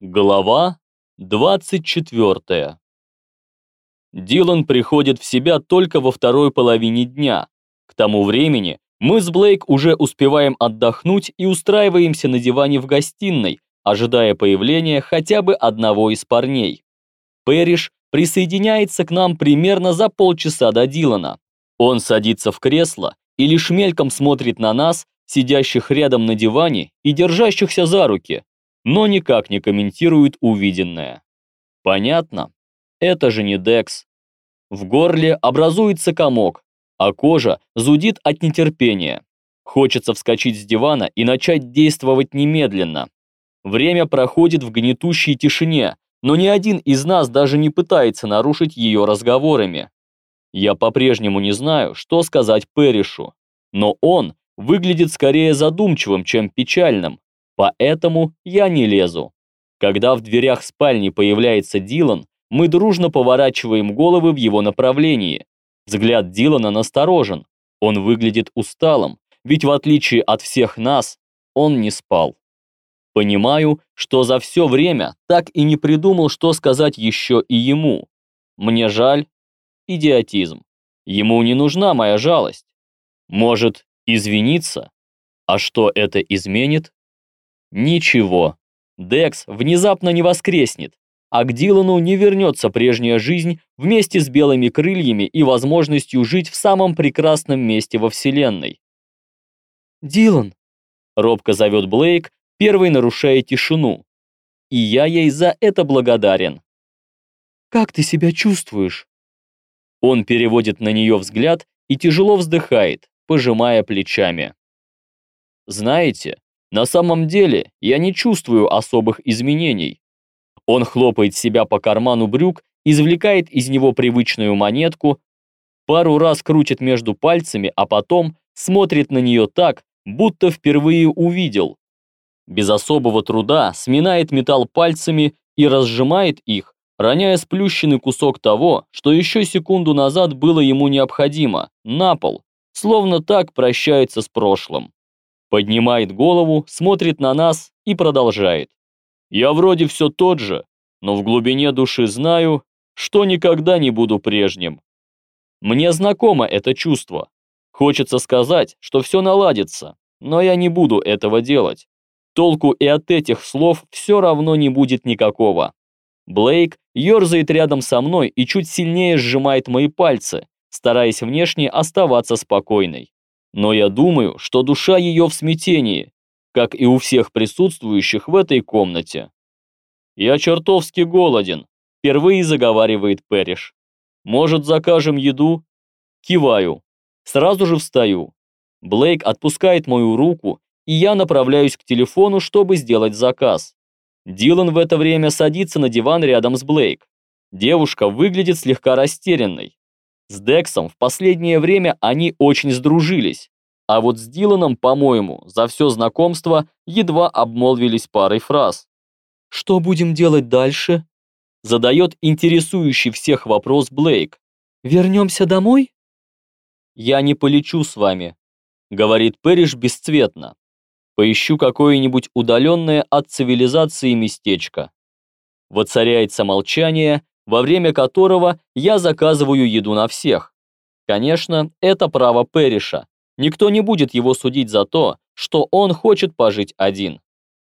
Глава 24. Дилан приходит в себя только во второй половине дня. К тому времени мы с Блейк уже успеваем отдохнуть и устраиваемся на диване в гостиной, ожидая появления хотя бы одного из парней. Пэриш присоединяется к нам примерно за полчаса до Дилана. Он садится в кресло и лишь мельком смотрит на нас, сидящих рядом на диване и держащихся за руки, но никак не комментирует увиденное. Понятно, это же не Декс. В горле образуется комок, а кожа зудит от нетерпения. Хочется вскочить с дивана и начать действовать немедленно. Время проходит в гнетущей тишине, но ни один из нас даже не пытается нарушить ее разговорами. Я по-прежнему не знаю, что сказать Пэришу, но он выглядит скорее задумчивым, чем печальным. Поэтому я не лезу. Когда в дверях спальни появляется Дилан, мы дружно поворачиваем головы в его направлении. Взгляд Дилана насторожен. Он выглядит усталым, ведь в отличие от всех нас, он не спал. Понимаю, что за все время так и не придумал, что сказать еще и ему. Мне жаль. Идиотизм. Ему не нужна моя жалость. Может, извиниться? А что это изменит? Ничего. Декс внезапно не воскреснет, а к Дилану не вернется прежняя жизнь вместе с белыми крыльями и возможностью жить в самом прекрасном месте во Вселенной. «Дилан!» — робко зовет Блейк, первой нарушая тишину. И я ей за это благодарен. «Как ты себя чувствуешь?» Он переводит на нее взгляд и тяжело вздыхает, пожимая плечами. «Знаете, на самом деле я не чувствую особых изменений». Он хлопает себя по карману брюк, извлекает из него привычную монетку, пару раз крутит между пальцами, а потом смотрит на нее так, будто впервые увидел. Без особого труда сминает металл пальцами и разжимает их, роняя сплющенный кусок того, что еще секунду назад было ему необходимо, на пол, словно так прощается с прошлым. Поднимает голову, смотрит на нас и продолжает. Я вроде все тот же, но в глубине души знаю, что никогда не буду прежним. Мне знакомо это чувство. Хочется сказать, что все наладится, но я не буду этого делать. Толку и от этих слов все равно не будет никакого. Блейк ерзает рядом со мной и чуть сильнее сжимает мои пальцы, стараясь внешне оставаться спокойной. Но я думаю, что душа ее в смятении, как и у всех присутствующих в этой комнате. «Я чертовски голоден», — впервые заговаривает Пэриш. «Может, закажем еду?» Киваю. Сразу же встаю. Блейк отпускает мою руку, и я направляюсь к телефону, чтобы сделать заказ. Дилан в это время садится на диван рядом с Блейк. Девушка выглядит слегка растерянной. С Дексом в последнее время они очень сдружились, а вот с Диланом, по-моему, за все знакомство едва обмолвились парой фраз. «Что будем делать дальше?» Задает интересующий всех вопрос Блейк. «Вернемся домой?» «Я не полечу с вами», — говорит Пэриш бесцветно. «Поищу какое-нибудь удаленное от цивилизации местечко». Воцаряется молчание, во время которого я заказываю еду на всех. Конечно, это право Пэриша. Никто не будет его судить за то, что он хочет пожить один.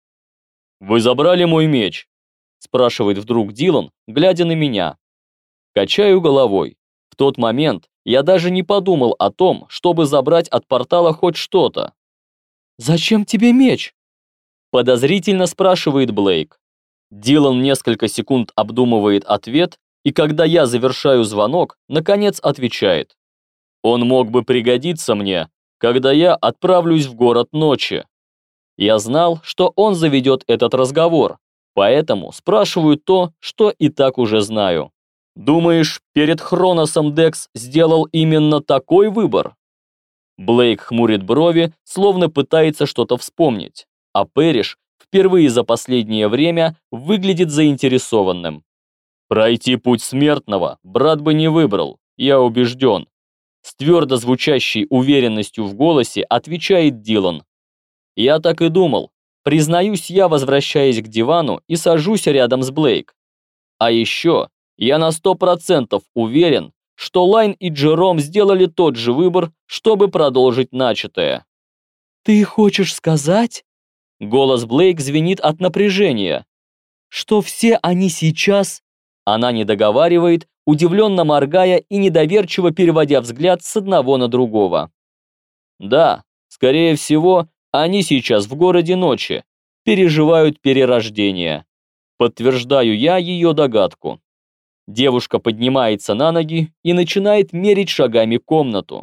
«Вы забрали мой меч?» – спрашивает вдруг Дилан, глядя на меня. Качаю головой. В тот момент я даже не подумал о том, чтобы забрать от портала хоть что-то. «Зачем тебе меч?» – подозрительно спрашивает Блейк. Дилан несколько секунд обдумывает ответ, и когда я завершаю звонок, наконец отвечает. «Он мог бы пригодиться мне, когда я отправлюсь в город ночи». Я знал, что он заведет этот разговор, поэтому спрашиваю то, что и так уже знаю. «Думаешь, перед Хроносом Декс сделал именно такой выбор?» Блейк хмурит брови, словно пытается что-то вспомнить, а Пэриш впервые за последнее время выглядит заинтересованным. «Пройти путь смертного брат бы не выбрал, я убежден», с твердо звучащей уверенностью в голосе отвечает Дилан. «Я так и думал. Признаюсь я, возвращаясь к дивану и сажусь рядом с Блейк. А еще я на 100% уверен, что Лайн и Джером сделали тот же выбор, чтобы продолжить начатое. «Ты хочешь сказать?» Голос Блейк звенит от напряжения. «Что все они сейчас...» Она не договаривает, удивленно моргая и недоверчиво переводя взгляд с одного на другого. «Да, скорее всего, они сейчас в городе ночи, переживают перерождение». Подтверждаю я ее догадку. Девушка поднимается на ноги и начинает мерить шагами комнату.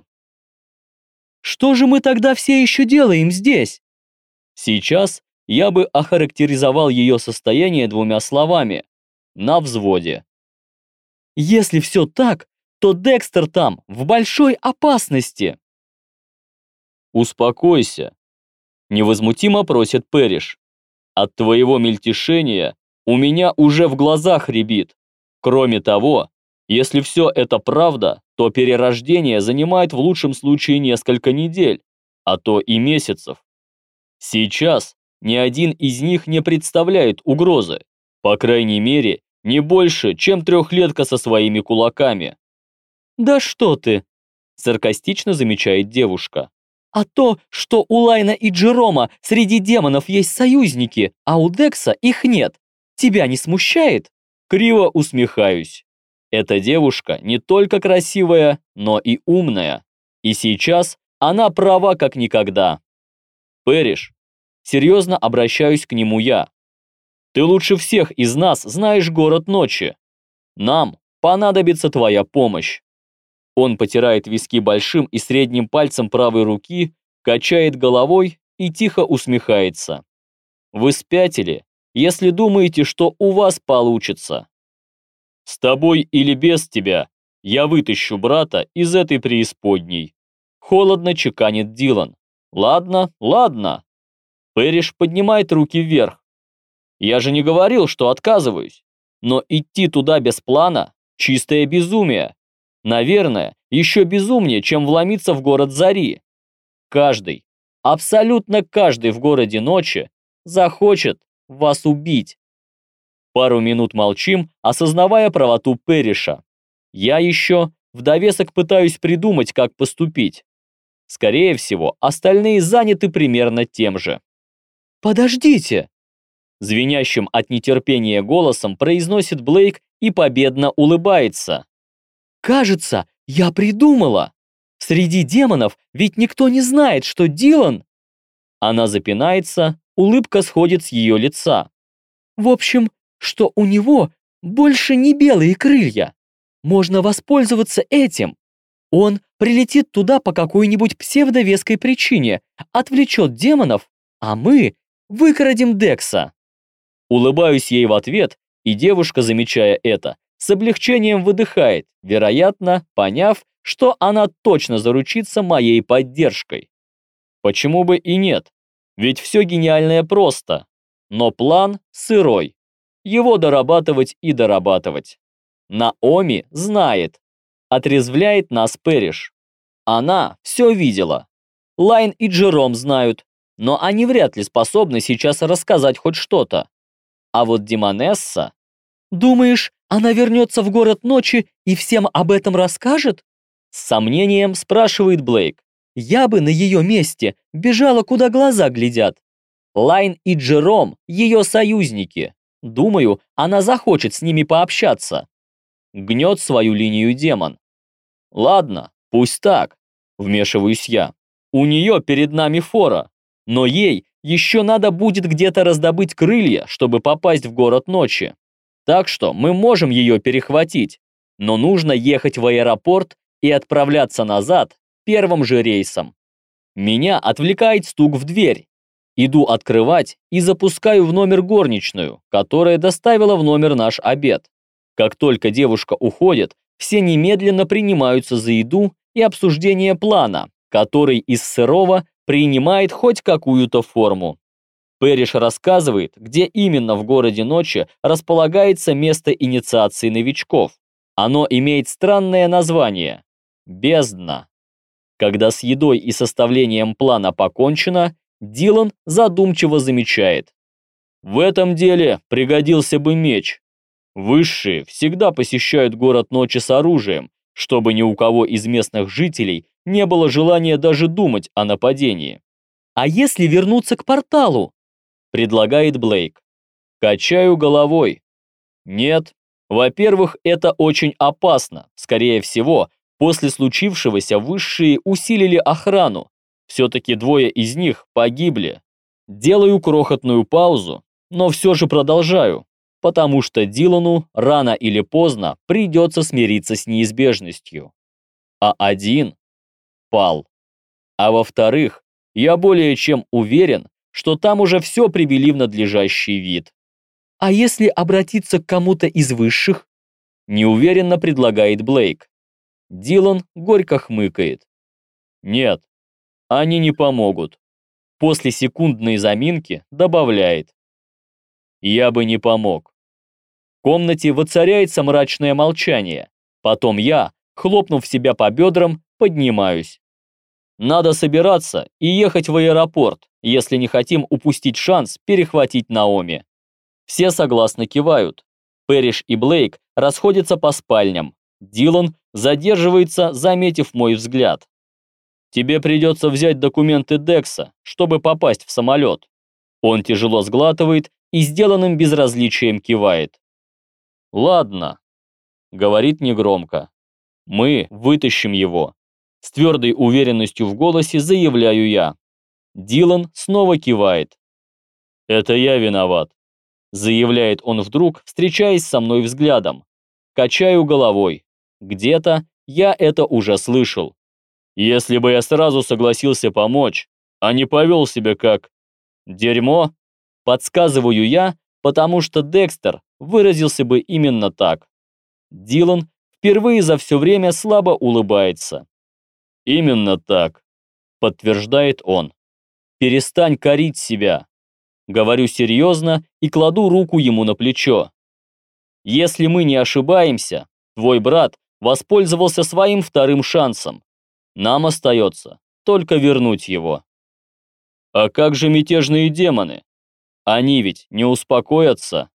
«Что же мы тогда все еще делаем здесь?» Сейчас я бы охарактеризовал ее состояние двумя словами: на взводе. «Если все так, то Декстер там в большой опасности». «Успокойся», — невозмутимо просит Пэриш. «От твоего мельтешения у меня уже в глазах рябит. Кроме того, если все это правда, то перерождение занимает в лучшем случае несколько недель, а то и месяцев. Сейчас ни один из них не представляет угрозы, по крайней мере, не больше, чем трехлетка со своими кулаками». «Да что ты!» – саркастично замечает девушка. «А то, что у Лайна и Джерома среди демонов есть союзники, а у Декса их нет, тебя не смущает?» Криво усмехаюсь. Эта девушка не только красивая, но и умная. И сейчас она права как никогда. «Пэриш», серьезно обращаюсь к нему я. «Ты лучше всех из нас знаешь город ночи. Нам понадобится твоя помощь». Он потирает виски большим и средним пальцем правой руки, качает головой и тихо усмехается. «Вы спятили, если думаете, что у вас получится. С тобой или без тебя я вытащу брата из этой преисподней», холодно чеканит Дилан. «Ладно, ладно». Пэриш поднимает руки вверх. «Я же не говорил, что отказываюсь. Но идти туда без плана – чистое безумие. Наверное, еще безумнее, чем вломиться в город Зари. Каждый, абсолютно каждый в городе ночи захочет вас убить». Пару минут молчим, осознавая правоту Пэриша. Я еще в довесок пытаюсь придумать, как поступить. Скорее всего, остальные заняты примерно тем же. «Подождите!» Звенящим от нетерпения голосом произносит Блейк и победно улыбается. «Кажется, я придумала! Среди демонов ведь никто не знает, что Дилан...» Она запинается, улыбка сходит с ее лица. «В общем, что у него больше не белые крылья. Можно воспользоваться этим. Он прилетит туда по какой-нибудь псевдовеской причине, отвлечет демонов, а мы выкрадем Декса». Улыбаюсь ей в ответ, и девушка, замечая это, с облегчением выдыхает, вероятно, поняв, что она точно заручится моей поддержкой. Почему бы и нет? Ведь все гениальное просто. Но план сырой. Его дорабатывать и дорабатывать. Наоми знает. Отрезвляет нас Пэриш. Она все видела. Лайн и Джером знают, но они вряд ли способны сейчас рассказать хоть что-то. А вот Демонесса... «Думаешь, она вернется в город ночи и всем об этом расскажет?» С сомнением спрашивает Блейк. «Я бы на ее месте бежала, куда глаза глядят. Лайн и Джером – ее союзники. Думаю, она захочет с ними пообщаться». Гнет свою линию демон. «Ладно, пусть так», – вмешиваюсь я. «У нее перед нами фора, но ей еще надо будет где-то раздобыть крылья, чтобы попасть в город ночи. Так что мы можем ее перехватить, но нужно ехать в аэропорт и отправляться назад первым же рейсом». Меня отвлекает стук в дверь. Иду открывать и запускаю в номер горничную, которая доставила в номер наш обед. Как только девушка уходит, все немедленно принимаются за еду и обсуждение плана, который из сырого принимает хоть какую-то форму. Пэриш рассказывает, где именно в городе ночи располагается место инициации новичков. Оно имеет странное название – Бездна. Когда с едой и составлением плана покончено, Дилан задумчиво замечает. В этом деле пригодился бы меч. Высшие всегда посещают город ночи с оружием, чтобы ни у кого из местных жителей не было желания даже думать о нападении. «А если вернуться к порталу?» – предлагает Блейк. Качаю головой. Нет. Во-первых, это очень опасно. Скорее всего, после случившегося высшие усилили охрану. Все-таки двое из них погибли. Делаю крохотную паузу, но все же продолжаю, потому что Дилану рано или поздно придется смириться с неизбежностью. А один пал. А во-вторых, я более чем уверен, что там уже все привели в надлежащий вид. «А если обратиться к кому-то из высших?» Неуверенно предлагает Блейк. Дилан горько хмыкает. «Нет, они не помогут». После секундной заминки добавляет. «Я бы не помог». В комнате воцаряется мрачное молчание. Потом я, хлопнув себя по бедрам, поднимаюсь. Надо собираться и ехать в аэропорт, если не хотим упустить шанс перехватить Наоми. Все согласно кивают. Пэриш и Блейк расходятся по спальням. Дилан задерживается, заметив мой взгляд. «Тебе придется взять документы Декса, чтобы попасть в самолет». Он тяжело сглатывает и сделанным безразличием кивает. «Ладно», — говорит негромко. «Мы вытащим его». С твердой уверенностью в голосе заявляю я. Дилан снова кивает. «Это я виноват», — заявляет он вдруг, встречаясь со мной взглядом. Качаю головой. Где-то я это уже слышал. Если бы я сразу согласился помочь, а не повел себя как дерьмо, подсказываю я, потому что Декстер выразился бы именно так. Дилан впервые за все время слабо улыбается. «Именно так», — подтверждает он. «Перестань корить себя». Говорю серьезно и кладу руку ему на плечо. «Если мы не ошибаемся, твой брат воспользовался своим вторым шансом. Нам остается только вернуть его». «А как же мятежные демоны? Они ведь не успокоятся».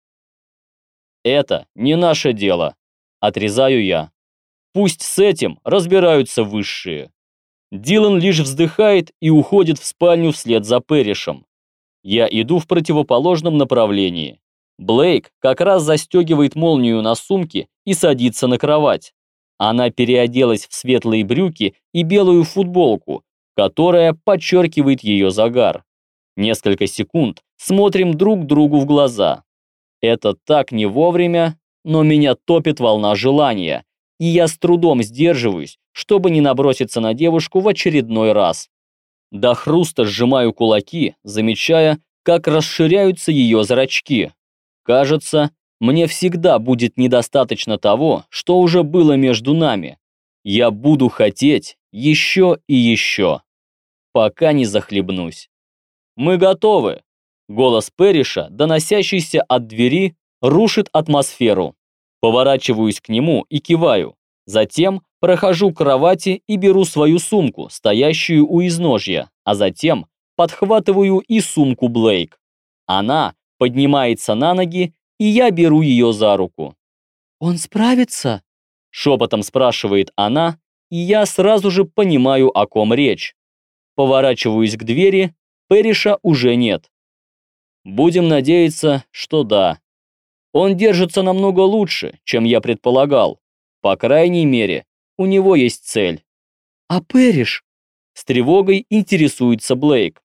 «Это не наше дело», — отрезаю я. «Пусть с этим разбираются высшие». Дилан лишь вздыхает и уходит в спальню вслед за Пэришем. Я иду в противоположном направлении. Блейк как раз застегивает молнию на сумке и садится на кровать. Она переоделась в светлые брюки и белую футболку, которая подчеркивает ее загар. Несколько секунд смотрим друг другу в глаза. Это так не вовремя, но меня топит волна желания, и я с трудом сдерживаюсь, чтобы не наброситься на девушку в очередной раз. До хруста сжимаю кулаки, замечая, как расширяются ее зрачки. Кажется, мне всегда будет недостаточно того, что уже было между нами. Я буду хотеть еще и еще, пока не захлебнусь. «Мы готовы!» Голос Пэриша, доносящийся от двери, рушит атмосферу. Поворачиваюсь к нему и киваю. Затем прохожу к кровати и беру свою сумку, стоящую у изножья, а затем подхватываю и сумку Блейк. Она поднимается на ноги, и я беру ее за руку. «Он справится?» – шепотом спрашивает она, и я сразу же понимаю, о ком речь. Поворачиваюсь к двери, Пэриша уже нет. Будем надеяться, что да. Он держится намного лучше, чем я предполагал. По крайней мере, у него есть цель. «А Пэриш?» – с тревогой интересуется Блейк.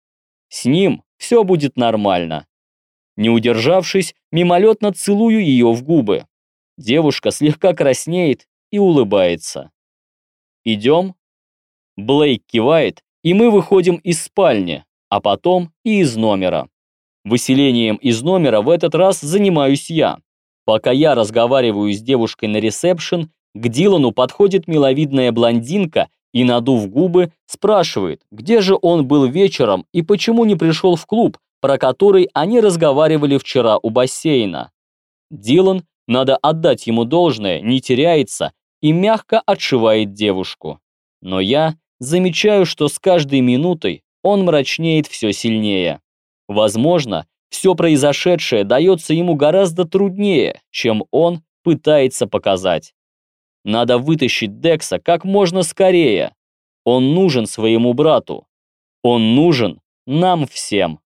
«С ним все будет нормально». Не удержавшись, мимолетно целую ее в губы. Девушка слегка краснеет и улыбается. «Идем?» Блейк кивает, и мы выходим из спальни, а потом и из номера. Выселением из номера в этот раз занимаюсь я. Пока я разговариваю с девушкой на ресепшн, к Дилану подходит миловидная блондинка и, надув губы, спрашивает, где же он был вечером и почему не пришел в клуб, про который они разговаривали вчера у бассейна. Дилан, надо отдать ему должное, не теряется и мягко отшивает девушку. Но я замечаю, что с каждой минутой он мрачнеет все сильнее. Возможно, все произошедшее дается ему гораздо труднее, чем он пытается показать. Надо вытащить Декса как можно скорее. Он нужен своему брату. Он нужен нам всем.